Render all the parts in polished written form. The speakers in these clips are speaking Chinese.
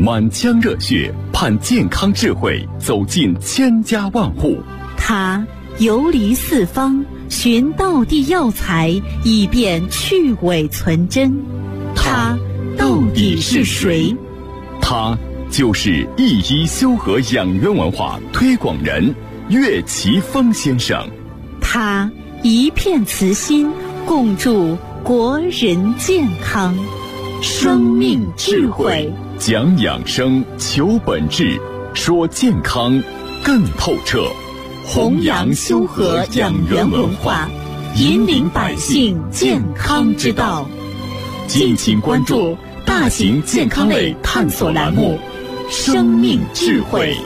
满腔热血盼健康智慧走进千家万户。 他游离四方，寻道地药材，以便去伪存真。他到底是谁？ 他就是一一修和养元文化推广人岳奇峰先生。 他一片慈心，共筑国人健康。生命智慧， 讲养生，求本质，说健康更透彻。 弘扬修和养元文化，引领百姓健康之道。 敬请关注大型健康类探索栏目《生命智慧》。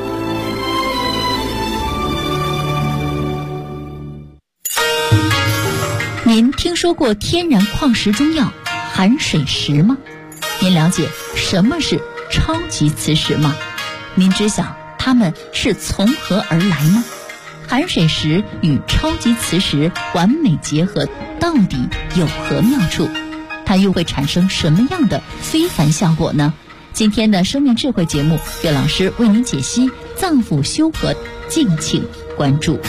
您听说过天然矿石中药含水石吗？您了解什么是超级磁石吗？您知晓它们是从何而来吗？含水石与超级磁石完美结合，到底有何妙处？它又会产生什么样的非凡效果呢？今天的生命智慧节目，岳老师为您解析脏腑修和，敬请关注。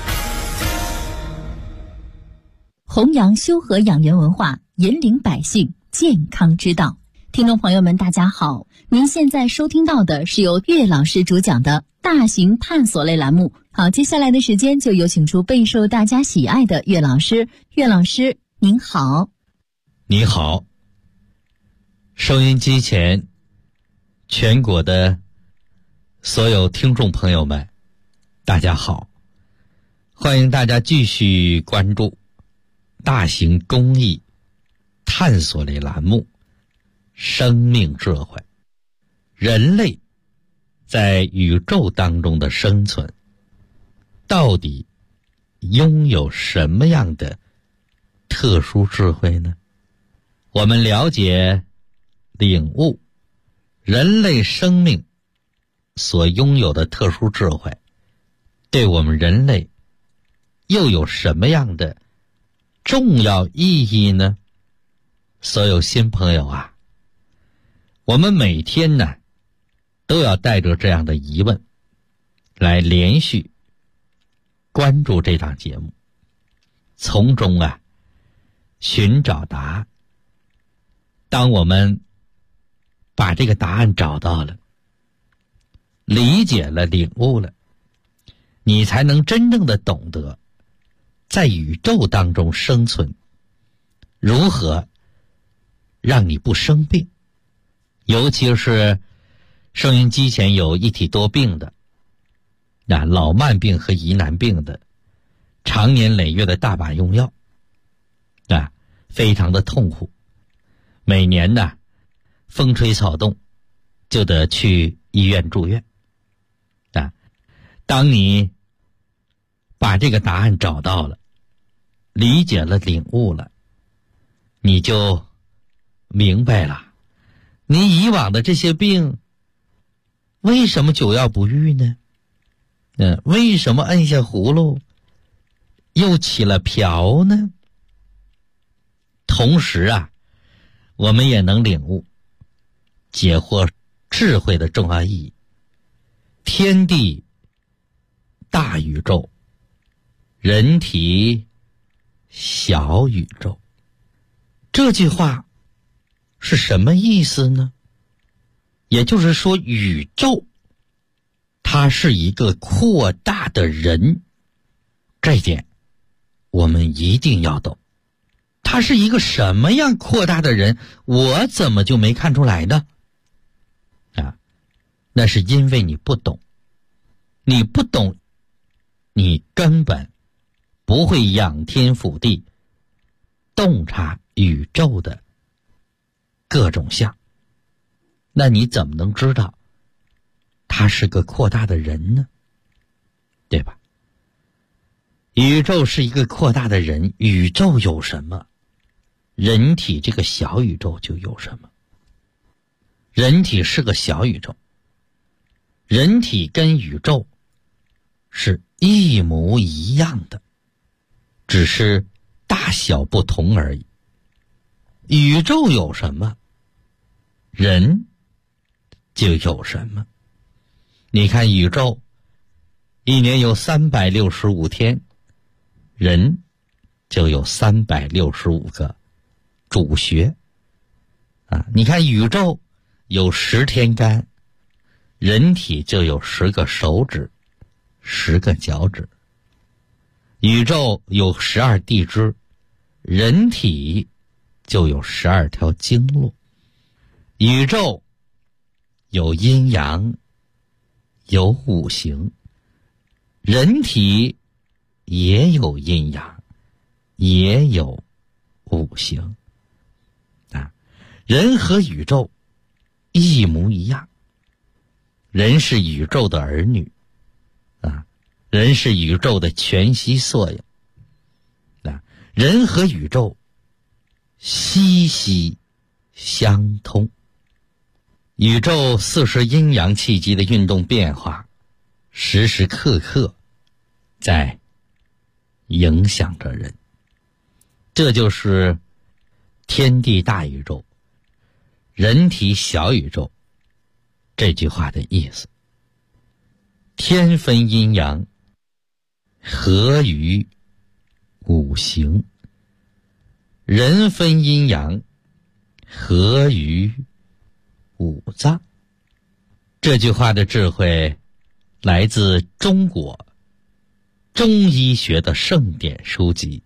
弘扬修和养元文化，引领百姓健康之道。听众朋友们，大家好，您现在收听到的是由岳老师主讲的大型探索类栏目。好，接下来的时间就有请出备受大家喜爱的岳老师。岳老师您好。 你好，收音机前全国的所有听众朋友们，大家好，欢迎大家继续关注大型公益探索类栏目生命智慧。人类在宇宙当中的生存，到底拥有什么样的特殊智慧呢？我们了解领悟人类生命所拥有的特殊智慧，对我们人类又有什么样的重要意义呢？所有新朋友啊，我们每天呢都要带着这样的疑问来连续关注这档节目，从中啊寻找答案。当我们把这个答案找到了，理解了，领悟了，你才能真正的懂得在宇宙当中生存如何让你不生病。尤其是收音机前有一体多病的，老慢病和疑难病的，常年累月的大把用药，非常的痛苦。每年呢风吹草动就得去医院住院。当你把这个答案找到了，理解了，领悟了，你就明白了，你以往的这些病为什么久药不愈呢？为什么摁下葫芦又起了瓢呢？同时啊，我们也能领悟解惑智慧的重要意义。天地大宇宙，人体小宇宙，这句话是什么意思呢？也就是说，宇宙它是一个扩大的人，这一点我们一定要懂。他是一个什么样扩大的人，我怎么就没看出来呢？那是因为你不懂。你不懂，你根本不会仰天俯地洞察宇宙的各种相，那你怎么能知道他是个扩大的人呢？对吧？宇宙是一个扩大的人，宇宙有什么，人体这个小宇宙就有什么。人体是个小宇宙，人体跟宇宙是一模一样的，只是大小不同而已。宇宙有什么，人就有什么。你看宇宙一年有365天，人就有365个主穴啊。你看宇宙有10天干，人体就有10个手指，10个脚趾。宇宙有12地支，人体就有12条经络。宇宙有阴阳，有五行，人体也有阴阳，也有五行啊。人和宇宙一模一样，人是宇宙的儿女啊，人是宇宙的全息缩影啊，人和宇宙息息相通。宇宙40阴阳气机的运动变化，时时刻刻在影响着人。这就是天地大宇宙，人体小宇宙这句话的意思。天分阴阳，合于五行；人分阴阳，合于五脏。这句话的智慧来自中国中医学的圣典书籍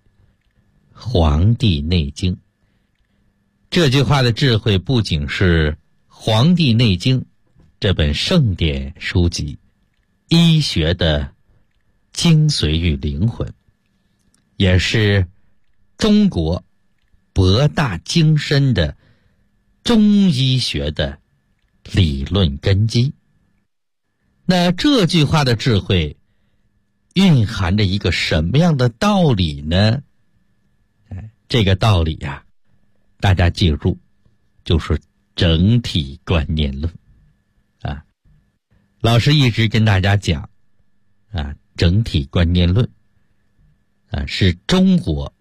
《黄帝内经》。这句话的智慧不仅是《黄帝内经》这本圣典书籍医学的精髓与灵魂，也是中国博大精深的中医学的理论根基。那这句话的智慧蕴含着一个什么样的道理呢？这个道理呀，大家记住，就是整体观念论啊。老师一直跟大家讲啊，整体观念论啊，是中国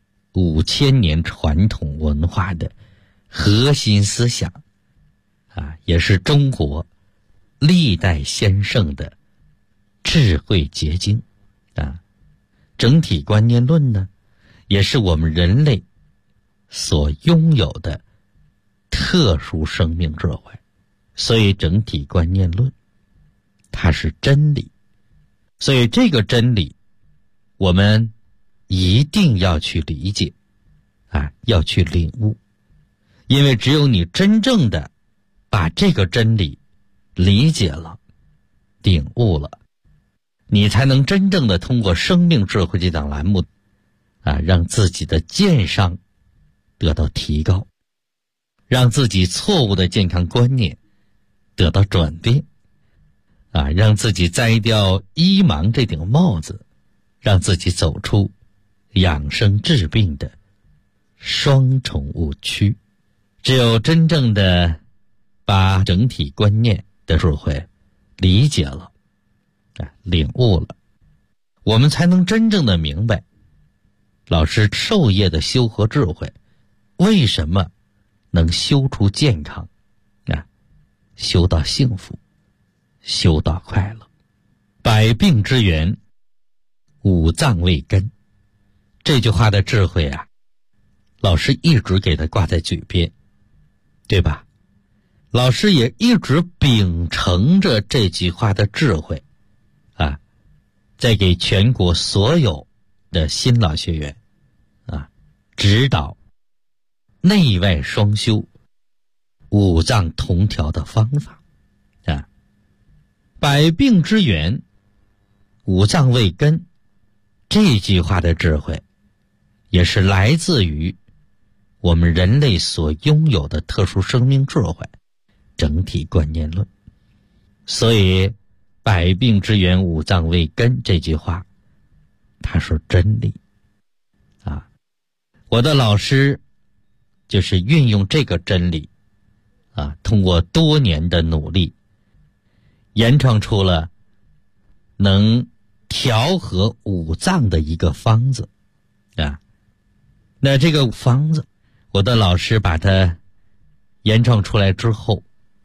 5000年传统文化的核心思想啊，也是中国历代先圣的智慧结晶啊。整体观念论呢，也是我们人类所拥有的特殊生命智慧。所以整体观念论它是真理，所以这个真理我们一定要去理解啊，要去领悟。因为只有你真正的把这个真理理解了，领悟了，你才能真正的通过生命智慧这档栏目啊，让自己的健商得到提高，让自己错误的健康观念得到转变啊，让自己摘掉医盲这顶帽子，让自己走出养生治病的双重误区。只有真正的把整体观念的智慧理解了啊，领悟了，我们才能真正的明白老师授业的修和智慧为什么能修出健康啊，修到幸福，修到快乐。百病之源，五脏为根。这句话的智慧啊，老师一直给它挂在嘴边，对吧？老师也一直秉承着这句话的智慧啊，在给全国所有的新老学员啊指导内外双修、五脏同调的方法啊。百病之源，五脏为根，这句话的智慧也是来自于我们人类所拥有的特殊生命智慧整体观念论。所以百病之源，五脏为根这句话它是真理啊。我的老师就是运用这个真理啊，通过多年的努力研创出了能调和五脏的一个方子啊。那这个方子我的老师把它研创出来之后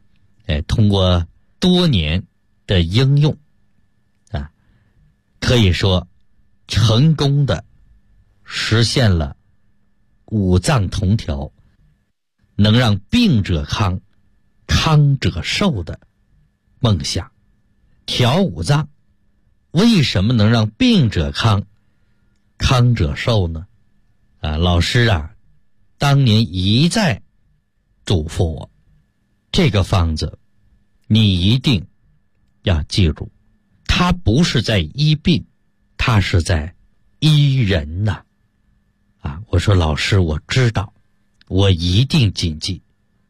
通过多年的应用啊，可以说成功的实现了五脏同调，能让病者康，康者寿的梦想。调五脏为什么能让病者康，康者寿呢？老师啊当年一再嘱咐我，这个方子你一定要记住，它不是在医病，它是在医人呐。我说老师我知道，我一定谨记。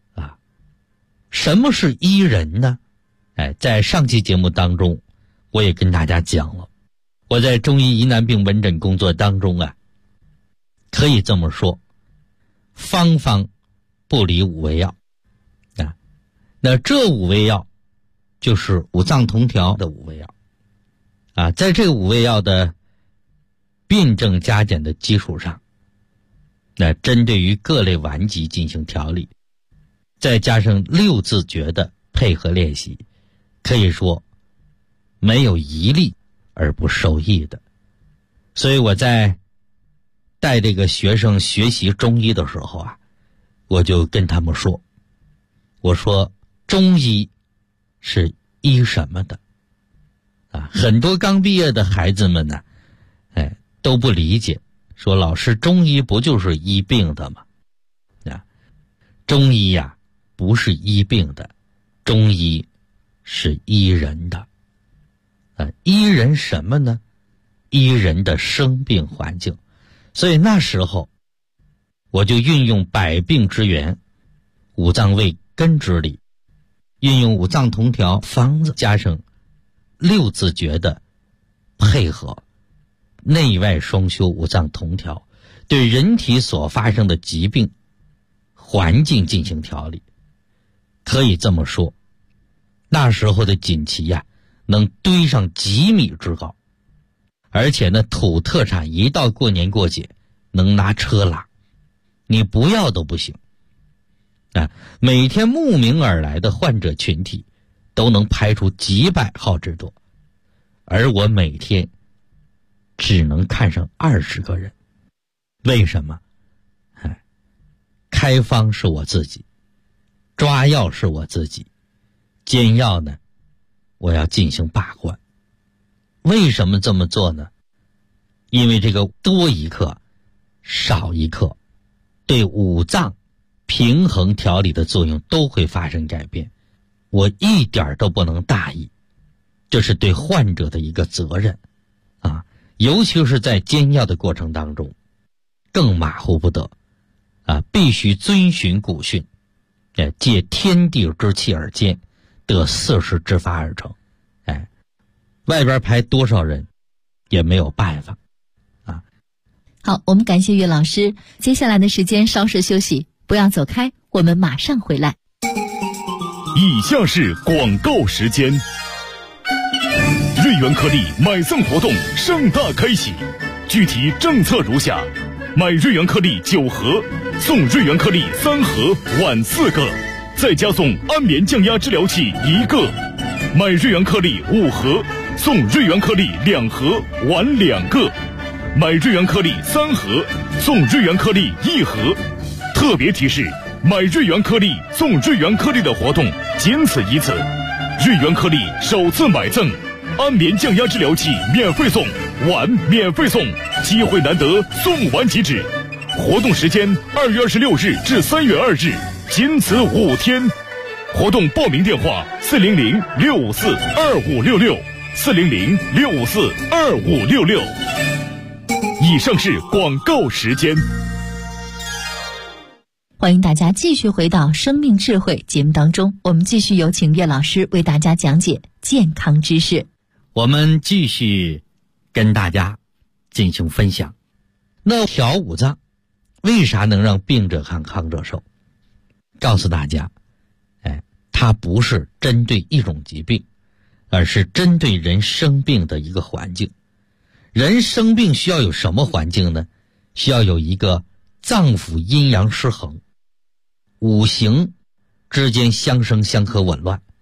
什么是医人呢？在上期节目当中我也跟大家讲了，我在中医疑难病门诊工作当中可以这么说，方方不离五味药那这五味药就是五脏同调的五味药在这个五味药的辨证加减的基础上，那针对于各类顽疾进行调理，再加上六字诀的配合练习，可以说没有一例而不受益的。所以我在带这个学生学习中医的时候我就跟他们说，我说中医是医什么的很多刚毕业的孩子们呢都不理解，说老师中医不就是医病的吗？中医不是医病的，中医是医人的医人什么呢？医人的生病环境。所以那时候我就运用百病之源，五脏卫根之理，运用五脏同调方子，加上六字诀的配合，内外双修，五脏同调，对人体所发生的疾病环境进行调理。可以这么说，那时候的锦旗能堆上几米之高，而且呢土特产一到过年过节能拿车拉，你不要都不行每天慕名而来的患者群体都能排出几百号之多，而我每天只能看上20个人。为什么？开方是我自己，抓药是我自己，煎药呢我要进行把关。为什么这么做呢？因为这个多一克少一克对五脏平衡调理的作用都会发生改变，我一点都不能大意，这是对患者的一个责任尤其是在煎药的过程当中更马虎不得必须遵循古训，借天地之气而煎，得四时之法而成。外边排多少人也没有办法好，我们感谢岳老师，接下来的时间稍事休息，不要走开，我们马上回来。 以下是广告时间。瑞元颗粒买赠活动盛大开启，具体政策如下：买瑞元颗粒9盒，送瑞元颗粒3盒碗4个，再加送安眠降压治疗器1个；买瑞元颗粒5盒，送瑞元颗粒2盒碗2个；买瑞元颗粒3盒，送瑞元颗粒1盒。特别提示：买瑞元颗粒送瑞元颗粒的活动仅此一次，瑞元颗粒首次买赠安眠降压治疗器免费送，碗免费送，机会难得，送完即止。活动时间2月26日至3月2日，仅此5天。活动报名电话400-654-2566 400-654-2566。以上是广告时间。 欢迎大家继续回到生命智慧节目当中，我们继续有请岳老师为大家讲解健康知识。 我们继续跟大家进行分享。那调五脏为啥能让病者康，康者寿？告诉大家，它不是针对一种疾病，而是针对人生病的一个环境。人生病需要有什么环境呢？需要有一个脏腑阴阳失衡，五行之间相生相克紊乱，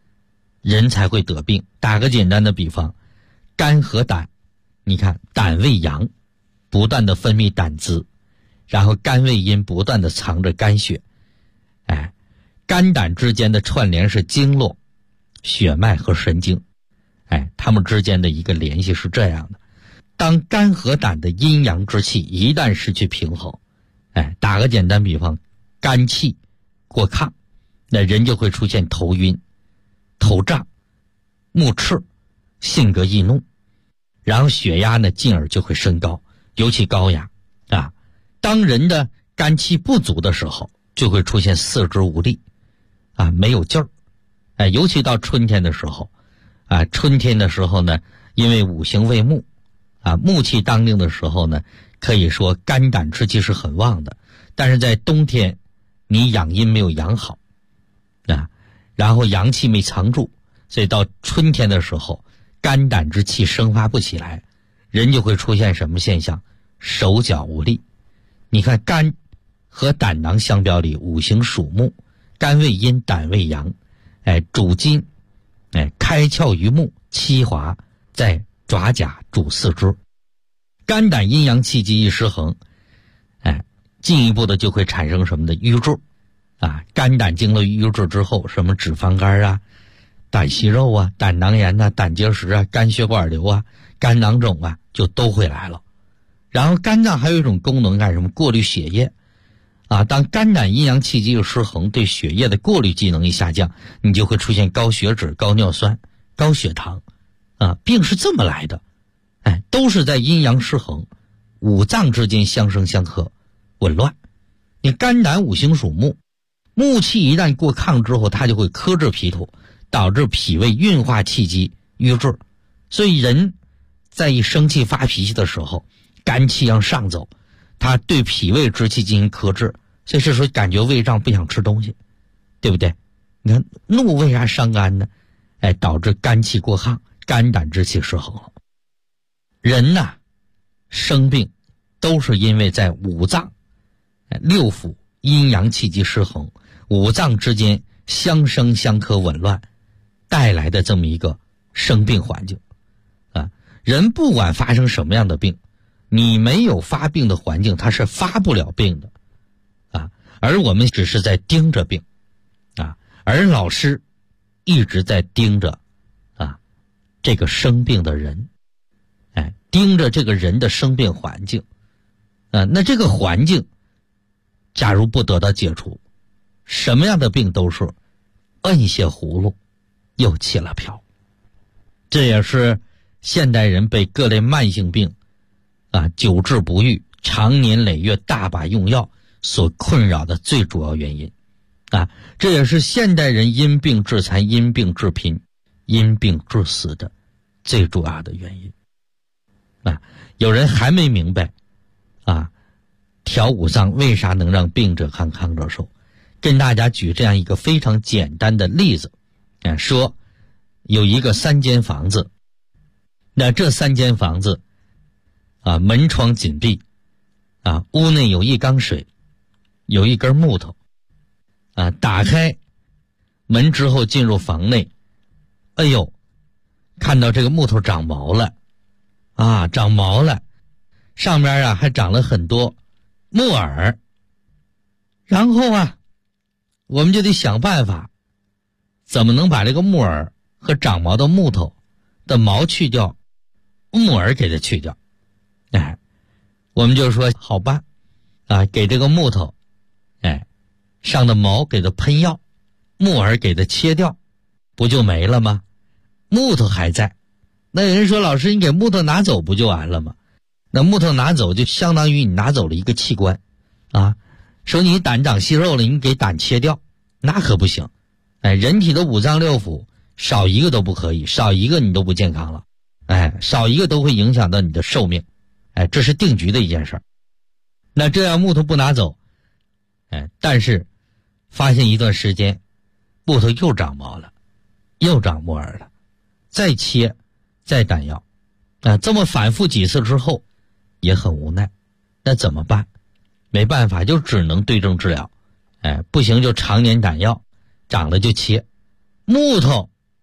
人才会得病。打个简单的比方，肝和胆，你看胆为阳，不断的分泌胆汁，然后肝为阴，不断的藏着肝血。肝胆之间的串联是经络、血脉和神经，它们之间的一个联系是这样的。当肝和胆的阴阳之气一旦失去平衡，打个简单比方，肝气过亢，那人就会出现头晕、头胀、目赤、性格易怒，然后血压呢进而就会升高，尤其高压啊。当人的肝气不足的时候，就会出现四肢无力啊，没有劲儿。尤其到春天的时候啊，春天的时候呢，因为五行为木啊，木气当令的时候呢，可以说肝胆之气是很旺的。但是在冬天，你养阴没有养好啊，然后阳气没藏住，所以到春天的时候，肝胆之气生发不起来，人就会出现什么现象？手脚无力。你看肝和胆囊相表里，五行属木，肝为阴，胆为阳，主筋，开窍于目，七华在爪甲，主四肢。肝胆阴阳气机一失衡，进一步的就会产生什么的瘀滞啊。肝胆经了瘀滞之后，什么脂肪肝啊、胆息肉啊、胆囊炎啊、胆结石啊、肝血管瘤啊、肝囊肿啊，就都会来了。然后肝脏还有一种功能干什么？过滤血液啊。当肝胆阴阳气机失衡，对血液的过滤机能一下降，你就会出现高血脂、高尿酸、高血糖啊。病是这么来的，都是在阴阳失衡，五脏之间相生相克，紊乱。你肝胆五行属木，木气一旦过亢之后，它就会克制脾土，导致脾胃运化气机瘀滞。所以人在一生气发脾气的时候，肝气要上走，它对脾胃之气进行克制，所以这时候感觉胃胀，不想吃东西，对不对？你看怒为啥伤肝呢？导致肝气过亢，肝胆之气失衡了。人呐，生病都是因为在五脏、六腑阴阳气机失衡，五脏之间相生相克紊乱带来的这么一个生病环境啊。人不管发生什么样的病，你没有发病的环境，它是发不了病的啊。而我们只是在盯着病啊，而老师一直在盯着啊这个生病的人，盯着这个人的生病环境那这个环境假如不得到解除，什么样的病都是摁下葫芦又起了瓢。这也是现代人被各类慢性病久治不愈，长年累月大把用药所困扰的最主要原因这也是现代人因病致残、因病致贫、因病致死的最主要的原因有人还没明白调五脏为啥能让病者康，康者寿。跟大家举这样一个非常简单的例子说有一个3间房子，那这3间房子门窗紧闭屋内有一缸水，有一根木头打开门之后进入房内，哎呦，看到这个木头长毛了长毛了，上面还长了很多木耳。然后我们就得想办法，怎么能把这个木耳和长毛的木头的毛去掉，木耳给它去掉。我们就说好吧给这个木头上的毛给它喷药，木耳给它切掉，不就没了吗？木头还在。那有人说，老师你给木头拿走不就完了吗？那木头拿走就相当于你拿走了一个器官说你胆长息肉了，你给胆切掉，那可不行。人体的五脏六腑少一个都不可以，少一个你都不健康了，少一个都会影响到你的寿命，这是定局的一件事。那这样木头不拿走但是发现一段时间木头又长毛了，又长木耳了，再切再胆药这么反复几次之后也很无奈，那怎么办？没办法，就只能对症治疗不行就常年胆药，长了就切。木头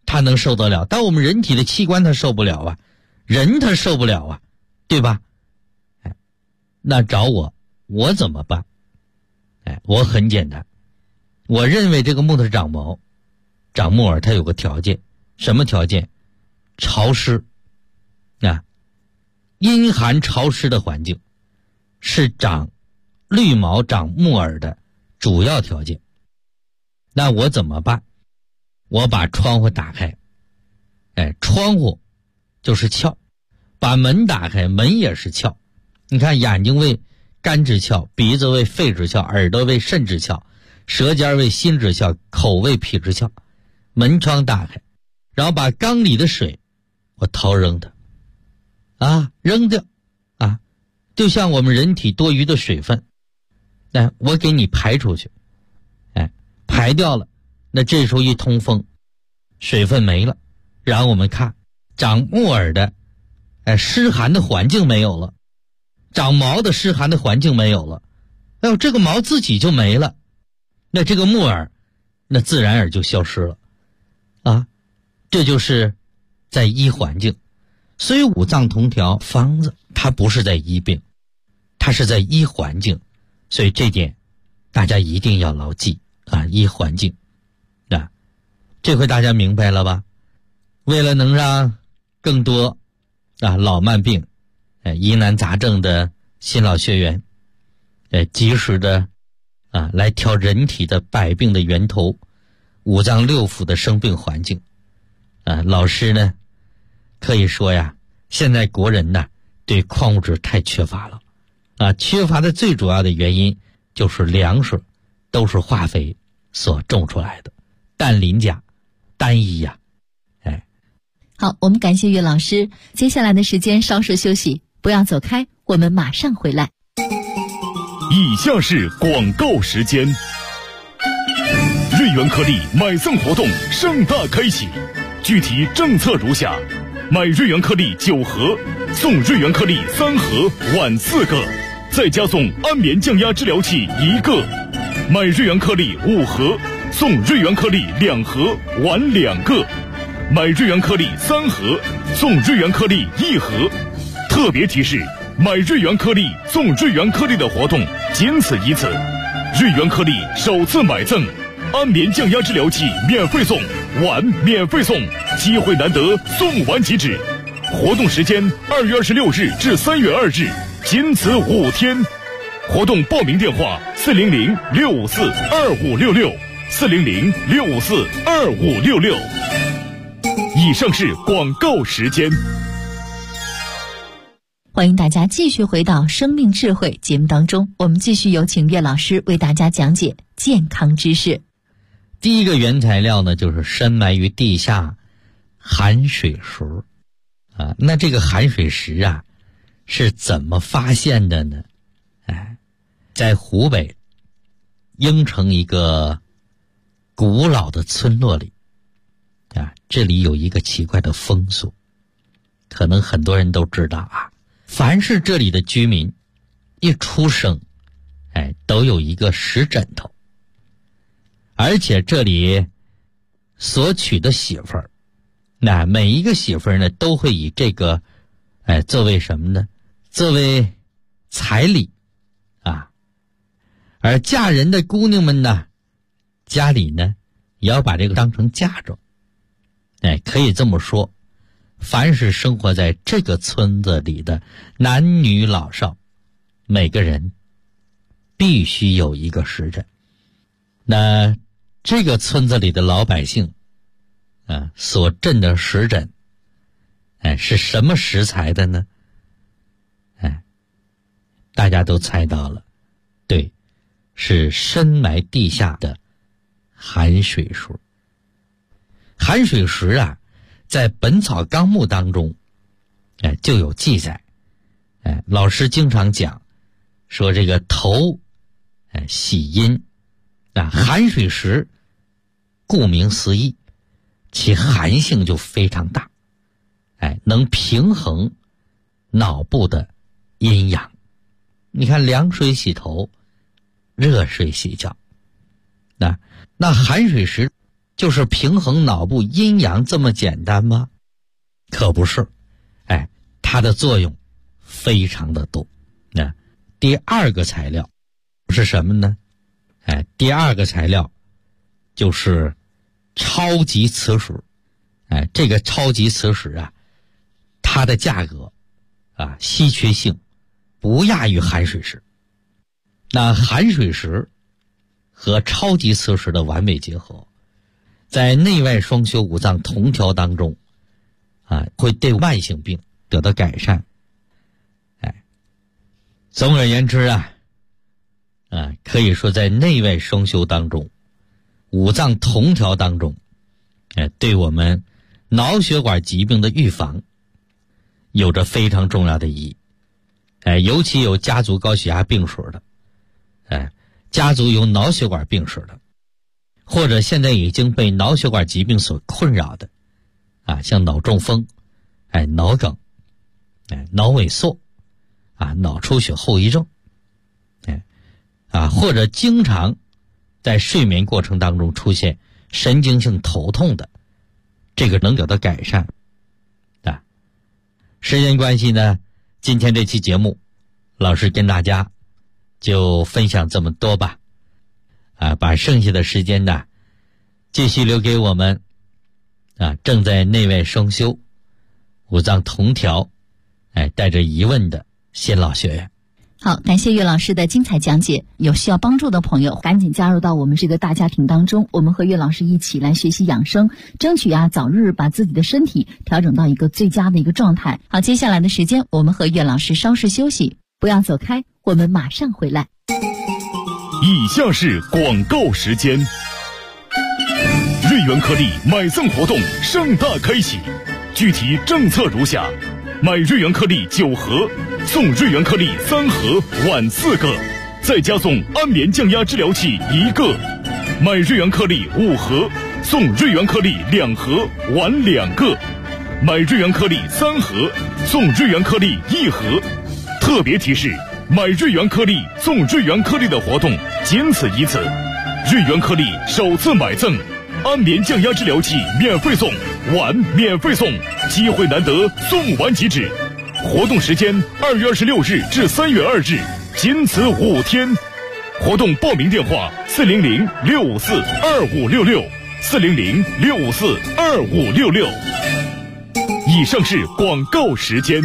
它能受得了，但我们人体的器官它受不了啊，人它受不了啊，对吧？那找我怎么办？我很简单，我认为这个木头长毛、长木耳，它有个条件，什么条件？潮湿啊，阴寒潮湿的环境是长绿毛、长木耳的主要条件。那我怎么办？我把窗户打开，窗户就是窍，把门打开，门也是窍。你看，眼睛为肝之窍，鼻子为肺之窍，耳朵为肾之窍，舌尖为心之窍，口为脾之窍。门窗打开，然后把缸里的水我掏扔它扔掉就像我们人体多余的水分，我给你排出去，排掉了，那这时候一通风，水分没了，然后我们看长木耳的湿寒的环境没有了，长毛的湿寒的环境没有了，这个毛自己就没了，那这个木耳那自然而就消失了这就是在医环境。所以五脏同调方子它不是在医病，它是在医环境，所以这点大家一定要牢记医环境这回大家明白了吧？为了能让更多老慢病疑难杂症的新老学员及时的来调人体的百病的源头，五脏六腑的生病环境老师呢可以说呀，现在国人呢对矿物质太缺乏了缺乏的最主要的原因就是粮食都是化肥所种出来的，氮磷钾单一呀好，我们感谢岳老师，接下来的时间稍事休息，不要走开，我们马上回来。 以下是广告时间。瑞元颗粒买赠活动盛大开启，具体政策如下：买瑞元颗粒9盒，送瑞元颗粒3盒，碗4个，再加送安眠降压治疗器1个；买瑞元颗粒5盒，送瑞元颗粒2盒，碗2个；买瑞元颗粒3盒，送瑞元颗粒1盒。特别提示：买瑞元颗粒送瑞元颗粒的活动仅此一次，瑞元颗粒首次买赠安眠降压治疗器免费送，碗免费送，机会难得，送完即止。活动时间2月26日至3月2日，仅此5天。活动报名电话400-654-2566 400-654-2566。以上是广告时间。 欢迎大家继续回到生命智慧节目当中，我们继续有请岳老师为大家讲解健康知识。 第一个原材料呢，就是深埋于地下含水石那这个含水石是怎么发现的呢？在湖北应城一个古老的村落里这里有一个奇怪的风俗，可能很多人都知道凡是这里的居民一出生都有一个石枕头，而且这里所娶的媳妇儿每一个媳妇儿呢都会以这个作为什么呢？作为彩礼而嫁人的姑娘们呢，家里呢也要把这个当成嫁妆可以这么说，凡是生活在这个村子里的男女老少，每个人必须有一个石枕。那这个村子里的老百姓所镇的石枕是什么石材的呢？大家都猜到了，对，是深埋地下的含水石。含水石在《本草纲目》当中就有记载老师经常讲说这个头喜阴含水石顾名思义，其寒性就非常大能平衡脑部的阴阳。你看，凉水洗头，热水洗脚那含水石就是平衡脑部阴阳这么简单吗？可不是，它的作用非常的多。那第二个材料是什么呢？第二个材料就是超级磁石。这个超级磁石啊，它的价格稀缺性不亚于含水石。那含水石和超级磁石的完美结合，在内外双修五脏同调当中会对慢性病得到改善。总而言之可以说在内外双修当中，五脏同调当中，对我们脑血管疾病的预防有着非常重要的意义。尤其有家族高血压病史的，家族有脑血管病史的，或者现在已经被脑血管疾病所困扰的，像脑中风、脑梗、脑萎缩、脑出血后遗症，或者经常在睡眠过程当中出现神经性头痛的，这个能得到改善。时间关系呢，今天这期节目老师跟大家就分享这么多吧。把剩下的时间呢继续留给我们正在内外双修五脏同调带着疑问的新老学员。 好，感谢岳老师的精彩讲解。有需要帮助的朋友赶紧加入到我们这个大家庭当中，我们和岳老师一起来学习养生，争取早日把自己的身体调整到一个最佳的一个状态。好，接下来的时间我们和岳老师稍事休息，不要走开，我们马上回来。 以下是广告时间。瑞元颗粒买赠活动盛大开启，具体政策如下：买瑞元颗粒9盒，送瑞元颗粒3盒，晚4个，再加送安眠降压治疗器1个；买瑞元颗粒5盒，送瑞元颗粒2盒，晚2个；买瑞元颗粒3盒，送瑞元颗粒1盒。特别提示：买瑞元颗粒送瑞元颗粒的活动仅此一次，瑞元颗粒首次买赠安眠降压治疗器免费送，碗免费送，机会难得，送完即止。活动时间2月26日至3月2日，仅此5天。活动报名电话400-654-2566 400-654-2566。以上是广告时间。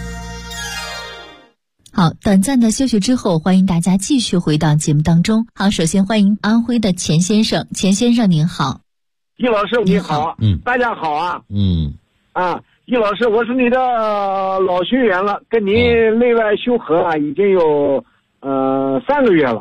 好，短暂的休息之后，欢迎大家继续回到节目当中。好，首先欢迎安徽的钱先生。钱先生您好。 易老师你好。大家好啊。易老师，我是你的老学员了，跟你内外修合已经有3个月了。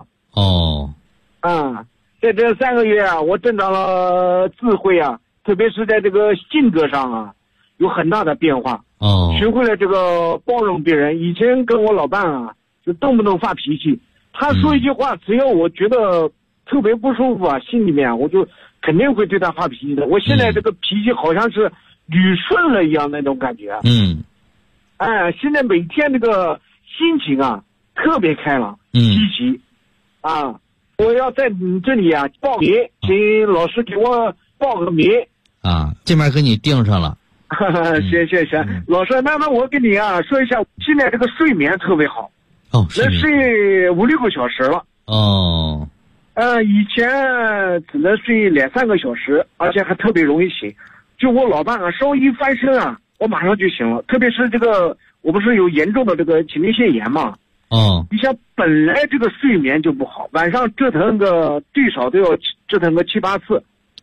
在这3个月我增长了智慧特别是在这个性格上有很大的变化。学会了这个包容别人。以前跟我老伴就动不动发脾气，他说一句话，只要我觉得特别不舒服心里面我就肯定会对他发脾气的。我现在这个脾气好像是捋顺了一样那种感觉。现在每天这个心情特别开朗，积极我要在你这里报名，请老师给我报个名这边给你定上了。 行，老师，那我跟你说一下，现在这个睡眠特别好，能睡5-6个小时了。以前只能睡2-3个小时，而且还特别容易醒。就我老伴稍微一翻身我马上就醒了。特别是这个，我不是有严重的这个前列腺炎嘛？你像本来这个睡眠就不好，晚上折腾个最少都要折腾个7-8次。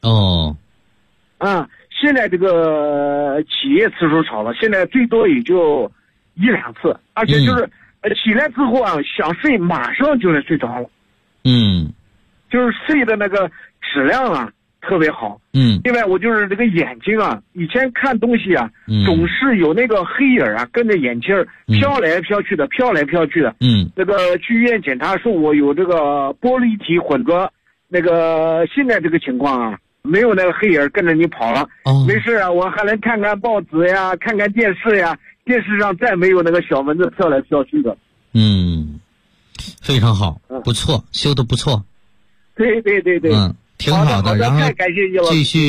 现在这个起夜次数少了，现在最多也就1-2次，而且就是起来之后想睡马上就能睡着了。就是睡的那个质量特别好。另外我就是这个眼睛以前看东西总是有那个黑影跟着眼睛飘来飘去的。那个去医院检查说我有这个玻璃体混浊，那个现在这个情况没有那个黑影跟着你跑了。没事我还能看看报纸呀，看看电视呀，电视上再没有那个小蚊子飘来飘去的。 非常好，不错，修得不错。 对。 挺好的，然后太感谢你了， 继续。